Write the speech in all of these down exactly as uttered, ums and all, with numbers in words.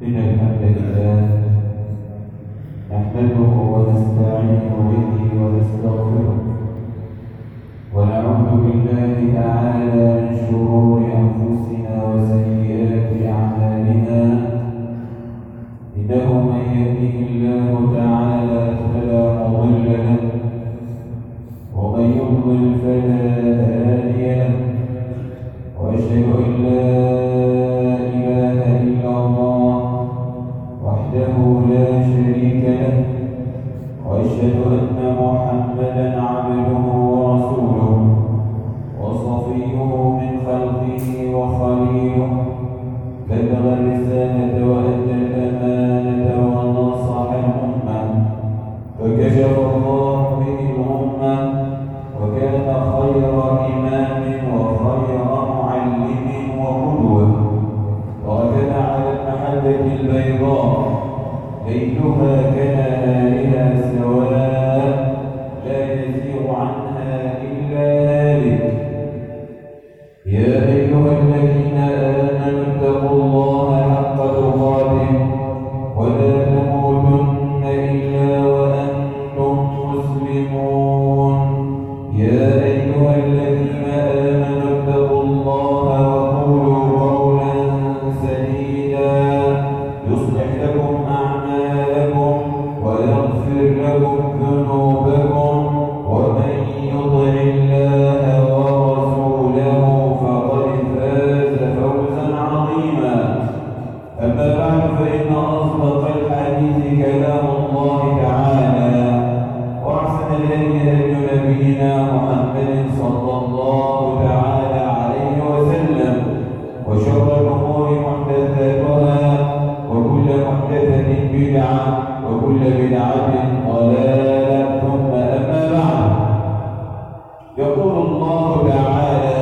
إن الحمد لله نحمده ونستعين به ونستغفره ونعوذ بالله تعالى من شرور أنفسنا وسيئات أعمالنا إنه من يهده الله تعالى فلا مضل له ومن يضلل فلا هادي له وأشهد أن لا إله إلا الله وحده لا شريك له وأشهد أن محمدا عبده ورسوله وصفيه من خلقه وخليله بلغ الرسالة وأدى الأمانة ونصح الأمة فكشف الله به الأمة وكان خير إمام وخير معلم وقدوة وكان على المحجة البيضاء ليلها كنهارها سواء لا يزيغ عنها إلا هالك يا أيها الذين آمنوا اتقوا الله حق تقاته ولا تموتن إلا وأنتم مسلمون يا أيها الذين آمنوا اتقوا الله وقولوا قولا سديدا يصلح لكم أعمالكم ويغفر لكم ذنوبكم ومن يطع الله ورسوله فقد فاز فوزا عظيما أما بعد فإن أصدق الحديث كلام الله تعالى وأحسن الهدي هدي نبينا محمد صلى الله تعالى عليه وسلم وشر الأمور محدثاتها وكل محدثة بدعة وكل بدعة ضلالة ثم أما بعد يقول الله تعالى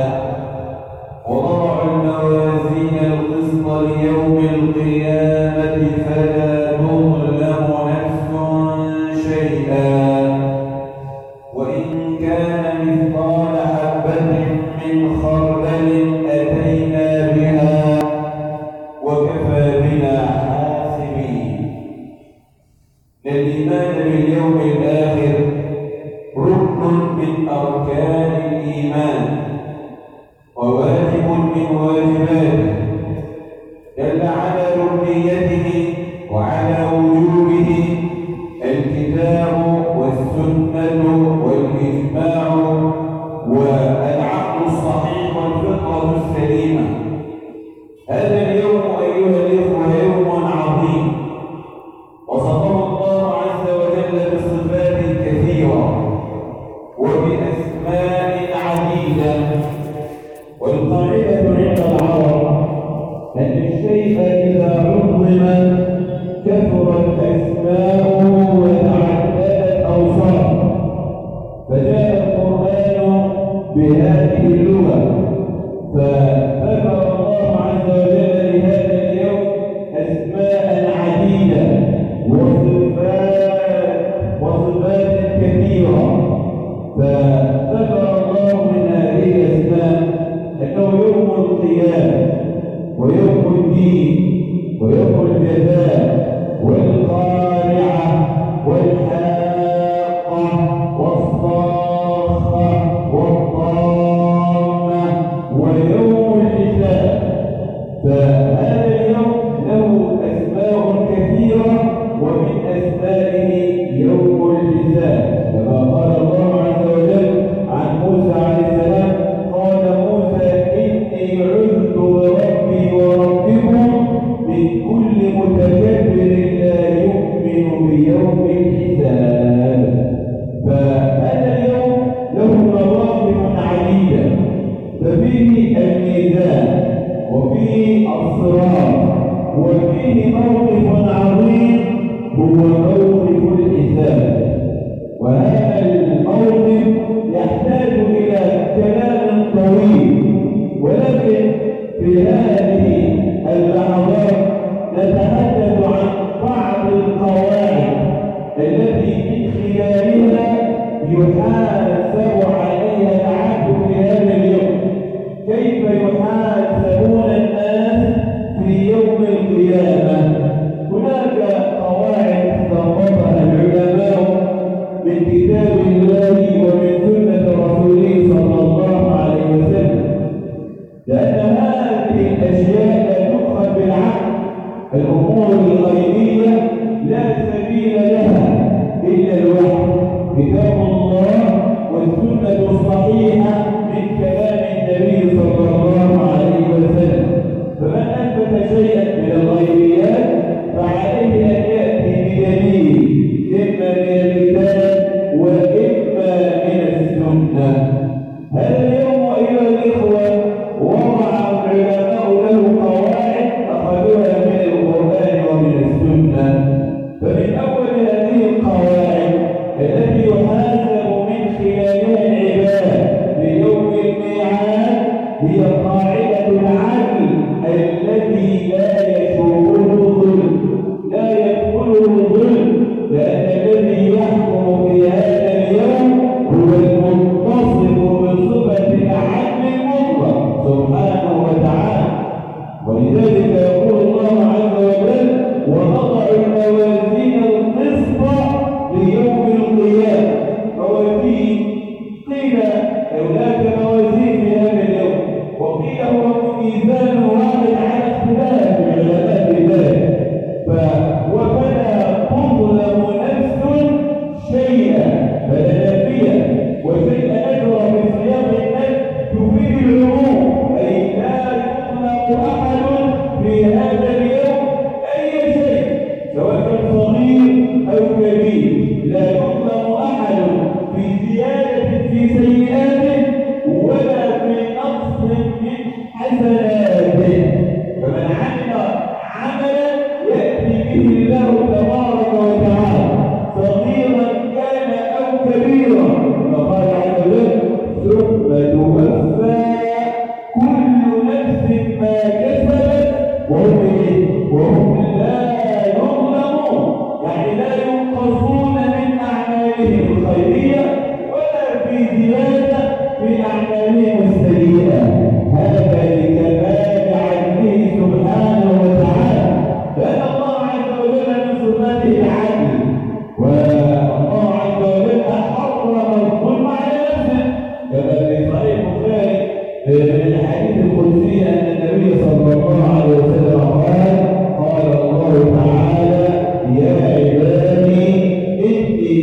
ووضع الموازين القسط ليوم القيامة فلا تظلم نفس شيئا وإن كان مثقال حبة من خردل أتينا بها وكفى بنا حاسبين. الإيمان باليوم الآخر ركن من أركان الإيمان وواجب من واجباته دل على ركنيته وعلى وجوبه الكتاب والسنة والإجماع والعقل الصحيح والفطرة السليمة. هذا اليوم أيها الإخوة يوم عظيم وصفه الله عز وجل بصفات كثيرة وبأسماء عديدة والقاعدة عند العرب أن الشيء إذا عظم كثرت أسماؤه وتعددت أوصافه فجاء القرآن بهذه اللغة فذكر الله عز وجل لهذا اليوم أسماء عديدة وصفات وصفات كثيرة فذكر الله من هذه الأسماء أنه يوم القيامة ويوم الدين ويوم الجزاء والقارعة والحاقة والصاخة والطامة ويوم الحساب. فهذا اليوم له أسماء كثيرة ومن أسمائه يوم الحساب كما قال الله عز وجل عن موسى عليه السلام قال موسى إني عذت بربي وربكم من كل متكبر لا يؤمن بيوم الحساب. فهذا اليوم له مواقف عديدة ففيه الميزان وفيه الصراط وفيه موقف عظيم هو موقف الحساب. وهذا الموقف يحتاج إلى كلام طويل ولكن في هذه اللحظات نتحدث عن بعض القواعد التي من خلالها يحاسب عليها العبد في هذا اليوم. كيف يحاسبون الناس في يوم القيامة؟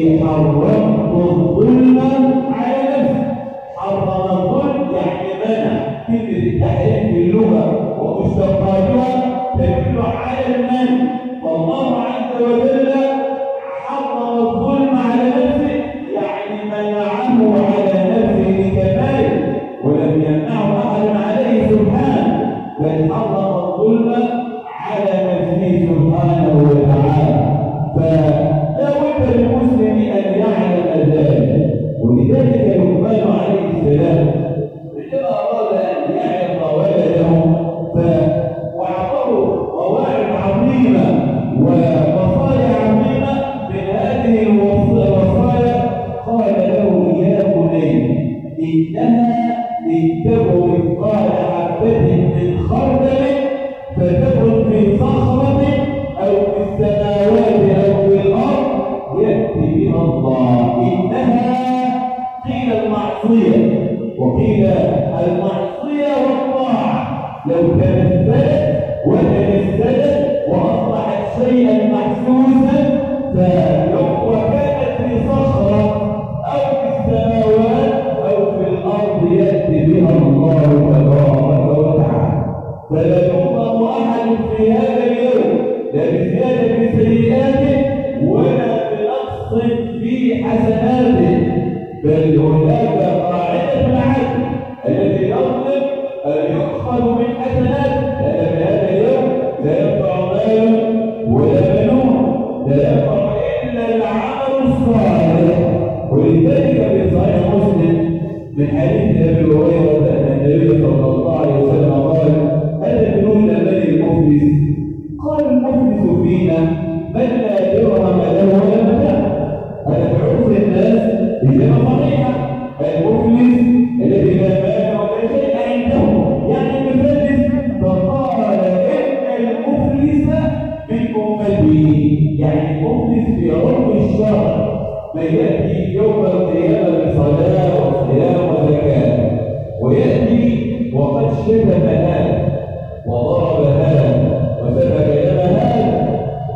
إني حرمت الظلم على نفسي. حرم الظلم يعني منع. كلمة التحريم في اللغة ومشتقاتها تدل على المنع. فالله عز وجل حرم الظلم على نفسه يعني منعه على نفسه كماله، ولم يمنعه أحد عليه سبحانه، بل حرم الظلم على نفسه سبحانه وتعالى. فلا بد للمسلم أن يعلم ذلك. ولذلك لقمان عليه السلام عندما أراد أن يعظ ولده وأعطاه قواعد عظيمة ووصايا عظيمة. من هذه الوصايا قال له يا بني إنها إن تك مثقال حبة من خردل فتكن في صخرة أو في السماوات أو في الأرض يأتي بها الله. إنها قيل المعصية وقيل المعصية والطاعة لو تمثلت وتمثلت وأصبحت شيئا محسوسا فلو وكانت في صخرة أو في السماوات أو في الأرض يأتي بها الله تبارك وتعالى. فلا يظلم أحد في هذا اليوم لا بزيادة سيئاته ولا بنقص في حسناته، بل هناك قاعدة العدل الذي يظلم يؤخذ من حسناته. لأن في هذا اليوم لا ينفع مال ولا بنون، لا ينفع إلا العمل الصالح. ولذلك في صحيح مسلم من حديث أبي هريرة أن النبي صلى الله عليه وسلم قال: أتدرون من المفلس؟ قال: المفلس فينا من لا درهم له ولا متاع. هذا في عرف الناس إجابة صحيحة. المفلس الذي لا مال ولا شيء عنده يعني المفلس. فقال: إن المفلس من أمتي، يعني المفلس في عرف الشرع من يأتي يوم القيامة بصلاة وصيام وزكاة، ويأتي وقد شتم هذا وضرب هذا وسفك دم هذا،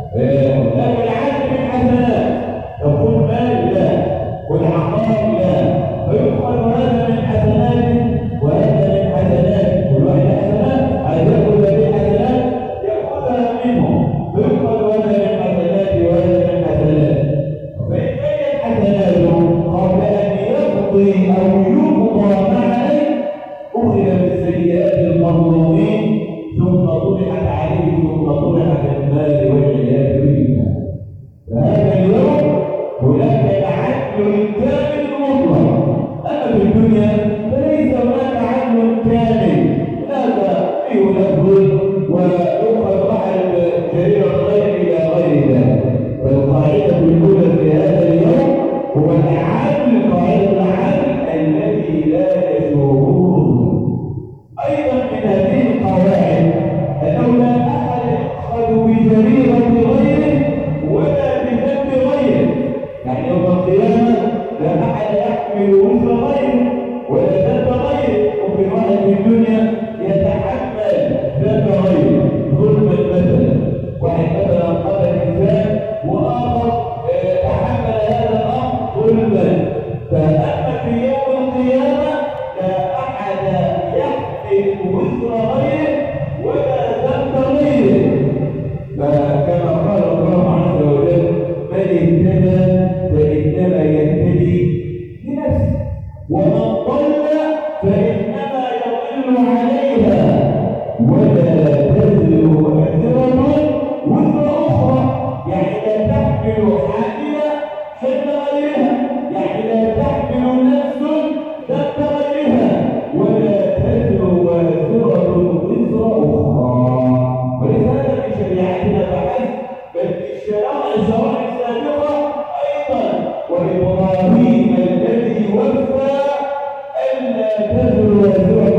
هناك العدل من حسنات. تقول مال لا والعقار لا، فيؤخذ هذا من حسناته وهذا من حسناته. كل واحد حسنات على يأخذ هذه الحسنات يأخذها منه، فيؤخذ هذا من حسناته وهذا من حسناته. فإن كانت حسناته قبل أن يقضي أو يقضى ما عليه أخذ بالسيئات المظلومين ثم طرحت عليه ثم طرحت المال والعياذ بالله. فهذا اليوم هناك العدل الكامل المطلق. أما في الدنيا فليس هناك عدل كامل، هذا فيه الظلم ويؤخذ أحد جرير الغير إلى غير ذلك. فالقاعدة الأولى في هذا اليوم هو العدل، قاعدة العدل الذي لا يجوز. أيضا من هذه القواعد أنه لا أحد يأخذ بجريرة غيره ولا بذنب غيره. يعني يوم القيامة لا أحد يحمل وزر غيره ولا ذنب غيره. وفي واحد في الدنيا يتحمل ذنب غيره ظلما مثلا، واحد مثلا قتل إنسان وآخر تحمل هذا الأمر ظلما. فأما في يوم القيامة لا أحد يحمل وزر غيره ولا ذنب غيره. فكما قال الله عز وجل: من اهتدى فإنما يهتدي لنفسه ومن ضل فإنما يضل عليها ولا تزر وازرة وزر أخرى. يعني لا تحمل حاملة حمل غيرها، يعني لا تحمل نفس ذنب غيرها ولا تزر وازرة وزر أخرى. وليس هذا في شريعتنا فحسب، بل في الشرائع الشرائع السابقة أيضا. وإبراهيم الذي وفى ألا تزر وازرة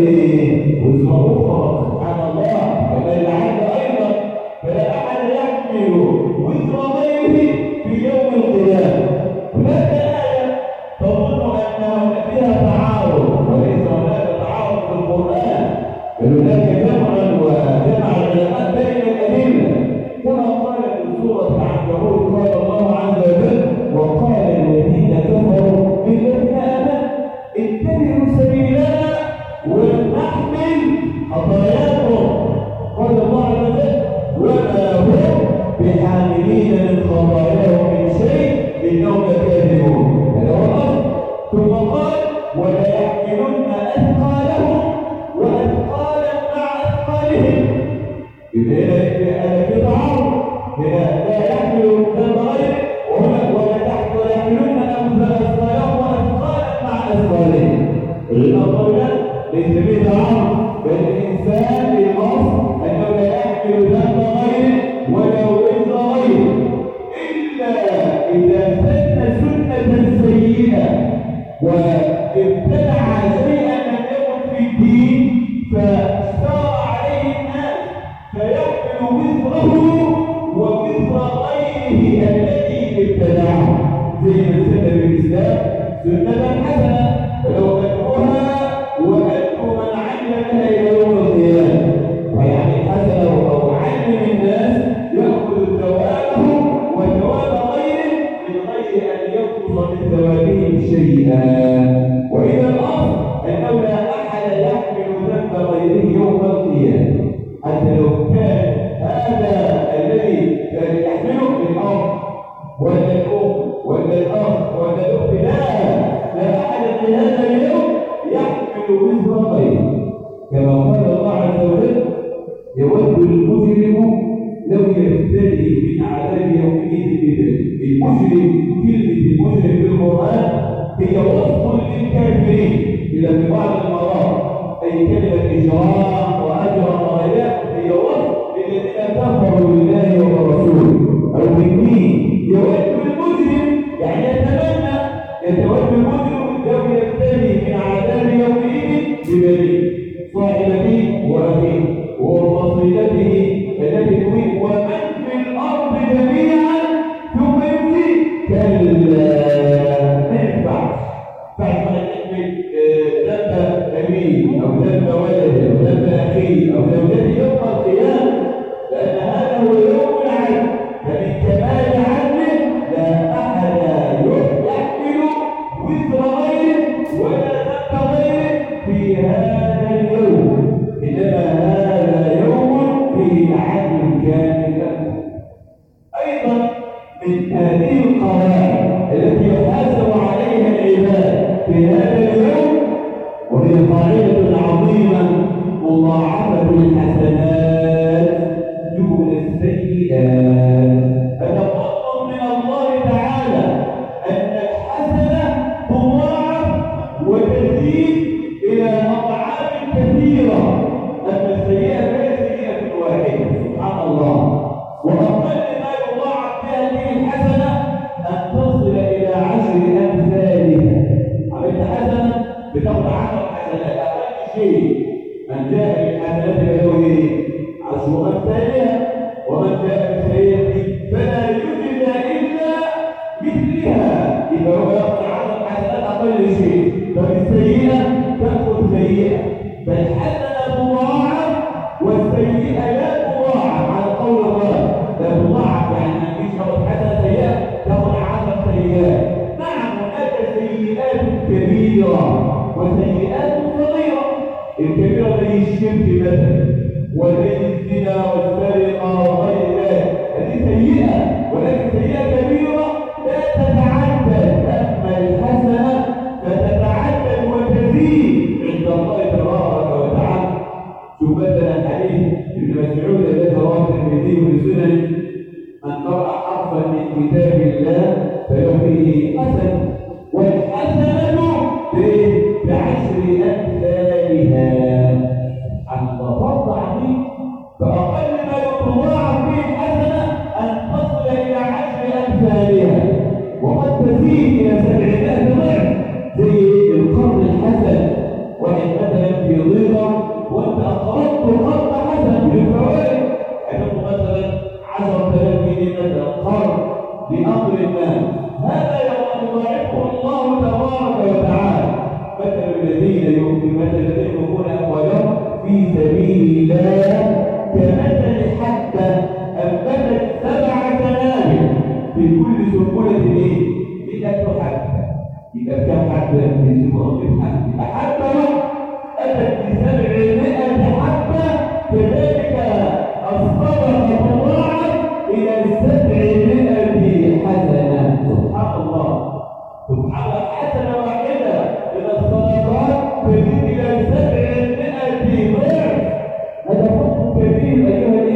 وزر أخرى. سبحان الله، كما العدل أيضا. فلا أحد يحمل وزر غيره في يوم القيامة. هناك آية تظن أن فيها تعارض، وليس هناك تعارض في القرآن، بل هناك جمع وجمع العلماء بين الأدلة. كما قال في سورة العنكبوت قال الله عز وجل: وقال ليس به تعارض، بل الإنسان للأصل أنه لا يحمل ذنب غيره ولا وزر غيره إلا إذا سن سنة سيئة وابتدع شيئا لم يكن في الدين فاشترى عليه الناس فيحمل وزره ووزر غيره الذي ابتدعه، زي من سن بالإسلام سنة حسنة فلو أتوها وأتوا من علمها إلى يوم القيامة، ويعني حسنة أو علم الناس يأخذ ثوابه وثواب غيره من غير أن ينقص من ثوابهم شيئا. وإذا الأصل أنه لا أحد يحمل ذنب غيره يوم القيامة، حتى لو كان هذا الذي كان يحمله الأرض ولا الأم ولا الأخ ولا الأخت، لا لا أحد في هذا اليوم يحمل وزر غيره، كما قال الله عز وجل: يود المجرم لو يفتدي من عذاب يومئذ بذنبه. المجرم، كلمة المجرم في القرآن هي وصف للكافرين إلى في بعض المرات، أي كلمة إجرام وأجرم وغيرها هي وصف للذين كفروا بالله ورسوله أو بالدين. يود المجرم يعني يتمنى يتود المجرم لو يفتدي من عذاب يومئذ ببنيه صاحبته وأخيه وفصيلته التي تؤويه ومن في الأرض جميعا ثم يمشي. كلا ما ينفعش، بعد ما نحمل ذنب أمين أو ذنب ولده أو ذنب أخيه أو زوجته يوم القيامة، لأن هذا هو يوم العدل، فمن كمال عدله لا أحد يحمل وزر غيره ولا ذنب غيره في هذا اليوم، إنما هذا يوم فيه عدل كامل. أيضا من هذه القواعد التي يحاسب عليها العباد في هذا اليوم، وهي قاعدة عظيمة: مضاعفة الحسنات دون السيئات. هذا فضل من الله تعالى أن الحسنة تضاعف وتزيد إلى أضعاف كثيرة، أما السيئة فهي سيئة واحدة. سبحان الله. وأقل ما يضاعف بها هذه الحسنة أن تصل إلى عشر أمثالها. عملت حسنة بتاخد عشر حسنات، أقل شيء من جاء بالحسنات فله عشر أمثالها، ومن جاء بالسيئة فلا يجزى إلا مثلها. إذا هو يأخذ عشر حسنات أقل شيء، فبالسيئة تأخذ سيئة، فالحسنة تضاعف والسيئة لا تضاعف على قول الله. لا تضاعف يعني ما فيش تاخذ حسنة سيئة تاخذ عشر سيئات. نعم هناك سيئات كبيرة وسيئات صغيرة. الكبيرة زي الشرك مثلا وزي الزنا والسرقة وغير ذلك، هذه سيئة ولكن سيئة كبيرة لا تتعدد. أما الحسنة فتتعدد وتزيد عند الله تبارك وتعالى. شوف مثلا حديث ابن مسعود الذي رواه الترمذي بسنن: من قرأ حرفا من كتاب الله فله فيه حسن، والحسنة بعشر أمثالها. عن فضل عظيم، فأقل ما يتضاعف فيه الحسنة أن تصل إلى عشر أمثالها، وقد تزيد إلى سبعمائة ضعف. زي القرض الحسن، واحد مثلا في ضيقة وأنت أقرضت قرض حسن بالفوائد، عندك مثلا عشرة آلاف جنيه مثلا قرض بأمر ما، هذا يضاعفه الله تبارك وتعالى. مثل الذين ينفقون أموالهم في سبيل الله كمثل حبة أنبتت سبع سنابل في كل سنبلة إيه؟ مئة حبة. يبقى كم حبة؟ في سنبلة حبة. حبة أتت بسبعمائة حبة، كذلك الصدقة تضاعف إلى سبعمائة حسنة. سبحان الله. سبحان الله. حسنة واحدة من الصدقات تزيد إلى سبعمائة ضعف. هذا فضل كبير أيها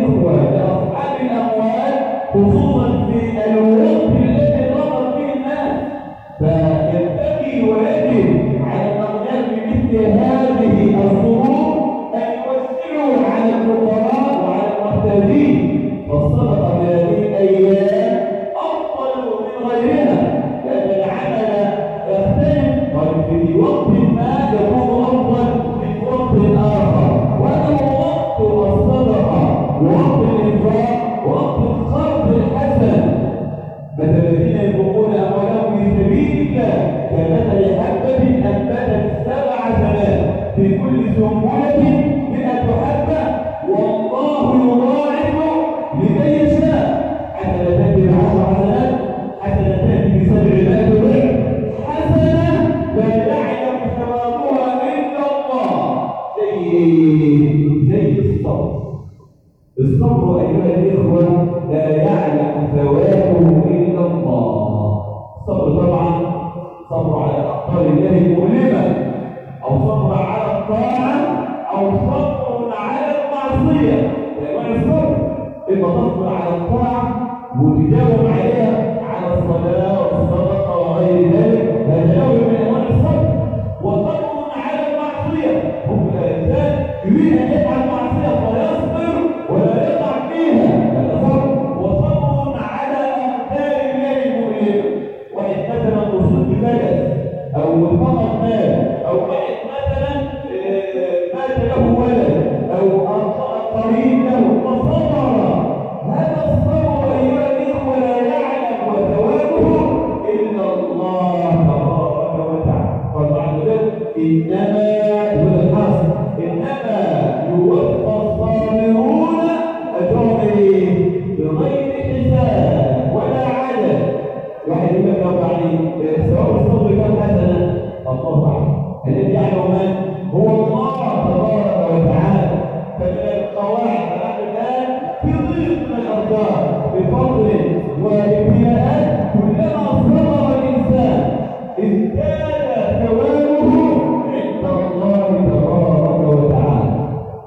سنبلة مئة حبة والله يضاعف لمن يشاء. حسنتان بعشر حسنات، حسنتان بسبعمائة ضعف، حسنة لا يعلم ثوابها إلا الله. زي زي الصبر. الصبر أيها الإخوة لا يعلم ثوابه إلا الله. الصبر طبعا صبر على أقدار الله المؤلمة، أو صبر على الطاعة، أو صبر على المعصية. يعني الصبر إما تصبر على الطاعة وتجاوب عليها على الصلاة والصدقة وغير ذلك، هذا نوع من أنواع الصبر. وصبر على المعصية، هم الإنسان يريد أن يفعل معصية فيصبر ولا يقع فيها، هذا صبر. وصبر على أقدار الله المؤلمة، واحد مثلا أصيب بفلس أو فقد مال، أو واحد مثلا مات له ولد أو قريب له فصبر. هذا الصبر أيها الإخوة لا يعلم وثوابه إلا الله تبارك وتعالى. قال بعد ذلك إنما بالحصر إنما يوفى الصابرون أجرهم بغير حساب ولا عدد. واحد يقول لك لو يعني ثواب الصبر كم حسنة؟ الله أعلم. الذي يعلم من هو الله تبارك وتعالى. فمن القواعد نحن الآن في ضيق من الأرزاق بفضل وابتلاءات، كلما صبر الإنسان ازداد ثوابه عند الله تبارك وتعالى.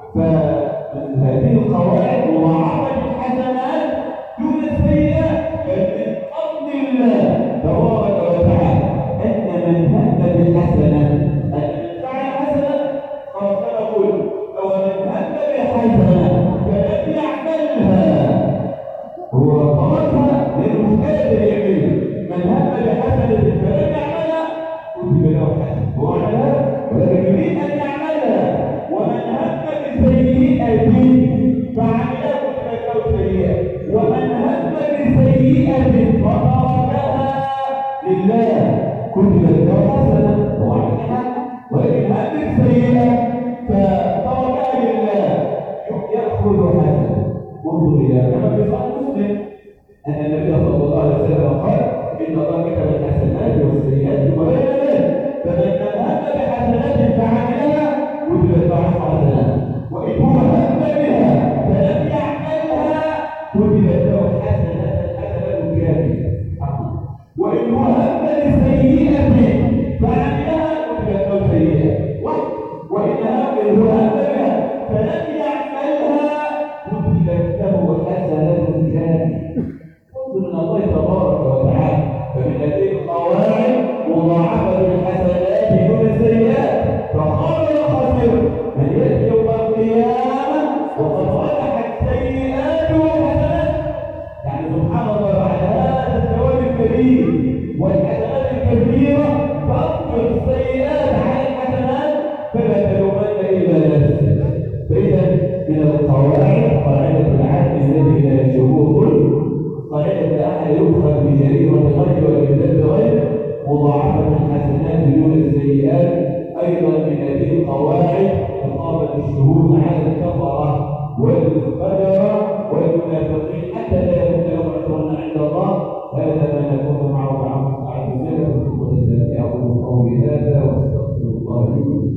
فمن هذه القواعد مضاعفة الحسنات دون السيئات، بل من فضل الله تبارك وتعالى أن من هم بالحسنة أن من فعل حسنة قال نقول أو من هم بحسنة فلم يعملها هو طلبها لأنه مش قادر يعملها. من هم بحسنة فلم يعملها كتب له حسنة، هو عملها ولكن يريد أن يعملها. ومن هم بسيئة فعملها كتب له سيئة. ومن هم بسيئة فتركها لله كتب له حسنة، هو عملها. ولكن هم بسيئة فتركها لله يأخذ حسنة. انظر إلى كما في صحيح مسلم أن النبي صلى الله عليه وسلم قال إن الله كتب الحسنات والسيئات وبين ذلك، فمن هم بحسنات فعملها كتبت له حسنات، وإن هو هم بها فلم يعملها كتبت له حسنات حسنة كاملة. وإن هو هم بسيئة فعملها كتبت له سيئة، وإن هو هم بها فلم يعملها كتبت له حسنة كاملة. من الله تبارك وتعالى. فمن هذه القواعد مضاعفة الحسنات دون السيئات. فقال الخاسر من يأتي يوم القيامة وقد رجحت سيئاته والحسنات. يعني سبحان الله بعد هذا الثواب الكبير والحسنات الكبيرة فأنكر السيئات على الحسنات فلا تلومن إلا نفسك. فإذا من القواعد قاعدة العدل الذي لا يشبهه ظلم، قاعدة لا أحد يؤخذ بجريمة غير وبذنب غير، مضاعفة الحسنات دون السيئات. أيضا من هذه القواعد إقامة الشهود على الكفرة والفجرة والمنافقين حتى لا يكون لهم عذر عند الله. هذا ما نكون معه بعض الساعات الزمن والذات. أقول قولي هذا واستغفر الله لي.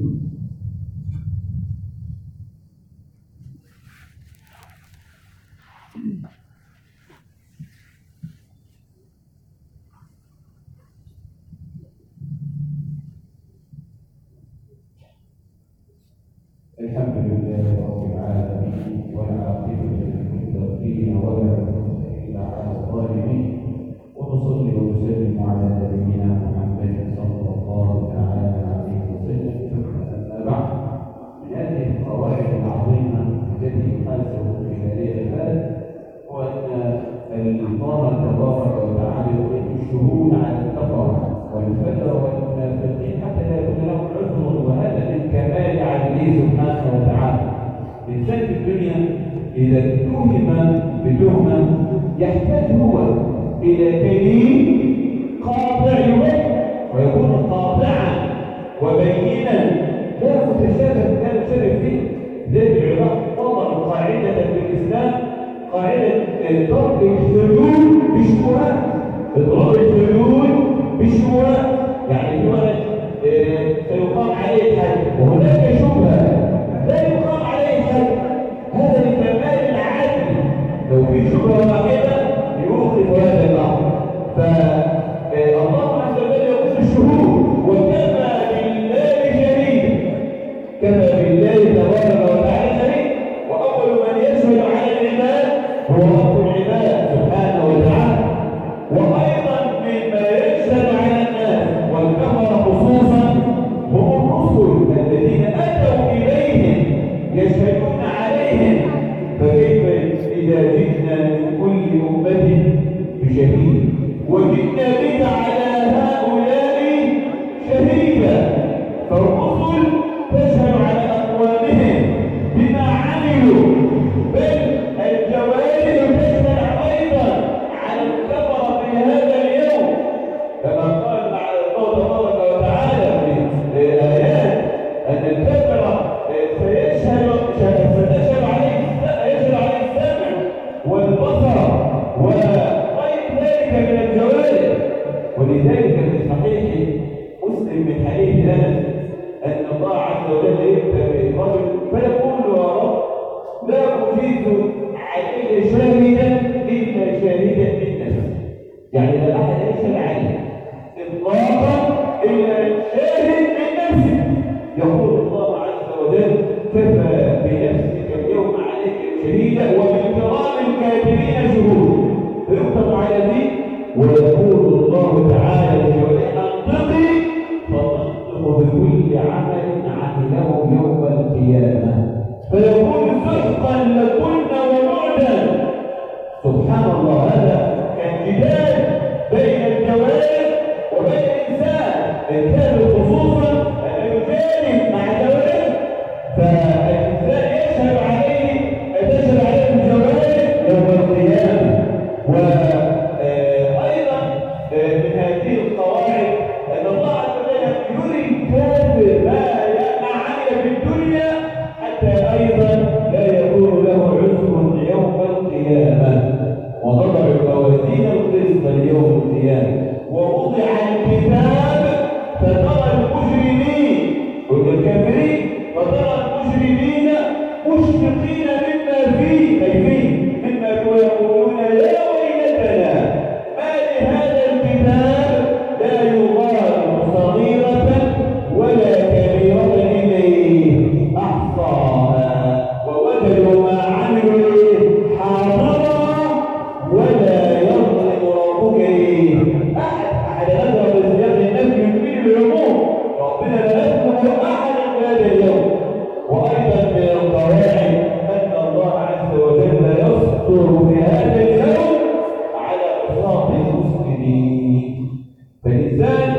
الحمد لله رب العالمين والعاقبة للمتقين ولا عدوان إلا على الظالمين. ونصلي ونسلم على نبينا محمد صلى الله تعالى عليه وسلم. أما بعد، من هذه القواعد العظيمة التي يحاسب في هذه العباد هو أن الله تبارك وتعالى يريد الشهود على الكفرة والفجر والمنافقين حتى لا يكون لهم عذر، وهذا من كمال عدله سبحانه وتعالى. الإنسان في الدنيا إذا اتهم بتهمة يحتاج هو إلى دليل قاطع ويكون قاطعا وبينا لا متشابه لا الإسلام قاعدة ترك الحلول بالشبهات. إضراب الحلول بالشبهات، يعني في ولد سيقام عليه الحد وهناك شبهة لا يقام عليه الحد، هذا من كمال العدل. لو في شبهة واحدة يوقف هذا الأمر. فالله عز وجل يقول الشهود وكفى بالله شهيدا، كفى بالله تبارك وتعالى شهيدا، وأول من يشهد على العباد هو رب العباد سبحانه وتعالى. وأيضا مما يشهد على الناس والكفر خصوصا هم الرسل الذين أتوا إليهم يشهدون عليهم. فكيف إذا جئنا من كل أمة بشهيد وجئنا بك على هؤلاء شهيدا؟ فالرسل تشهد على أقوامهم بما عملوا، بل الجوارح تشهد أيضا على الكفر في هذا اليوم، كما قال الله تبارك وتعالى في الآيات أن الكفر سيشهد ستشهد عليه يشهد عليه السمع والبصر وغير ذلك من الجوارح. ولذلك في صحيح مسلم من حديث أنس أن الله عز وجل يبدأ بالرجل فيقول يا رب لا أجيز عليه شاهدا إلا شاهدا من نفسي، يعني لا أحد يشهد عليه إطلاقا إلا شاهد من نفسه. يقول الله عز وجل كفى بنفسك اليوم عليك شهيدا ومن كرام الكاتبين شهود، فيكتب على ذي. ويقول الله تعالى لجوارح انطقي فتنطق بكل عمل عمله يوم القيامه، فيقول سحقا لكن وبعدا. سبحان الله، هذا كان جدال بين الجوارح وبين الانسان. الانسان خصوصا ان يجادل مع الجوارح، فالانسان يشهد عليه تشهد عليه الجوارح يوم القيامه. وايضا من هذه القواعد ان الله عز وجل يري الكافر ما عمل في الدنيا حتى ايضا لا يكون له عذر يوم القيامه. وضرب الموازين القسط ليوم القيامه ووضع الكتاب فترى المجرمين والكافرين فترى المجرمين مشفقين مما فيه، خايفين مما يقولون يا ويلتنا ما لهذا الكتاب لا يغادر صغيرة ولا كبيرة إليه أحصاها ووجدوا ما عملوا حاضرا ولا يظلم ربك أحد. أحد هذا بالسياق النفي يفيد العموم، ربنا لا يظلم أحدا في هذا اليوم. وأيضا من القواعد أن الله عز وجل يستر في هذا اليوم على عصاة المسلمين. فالإنسان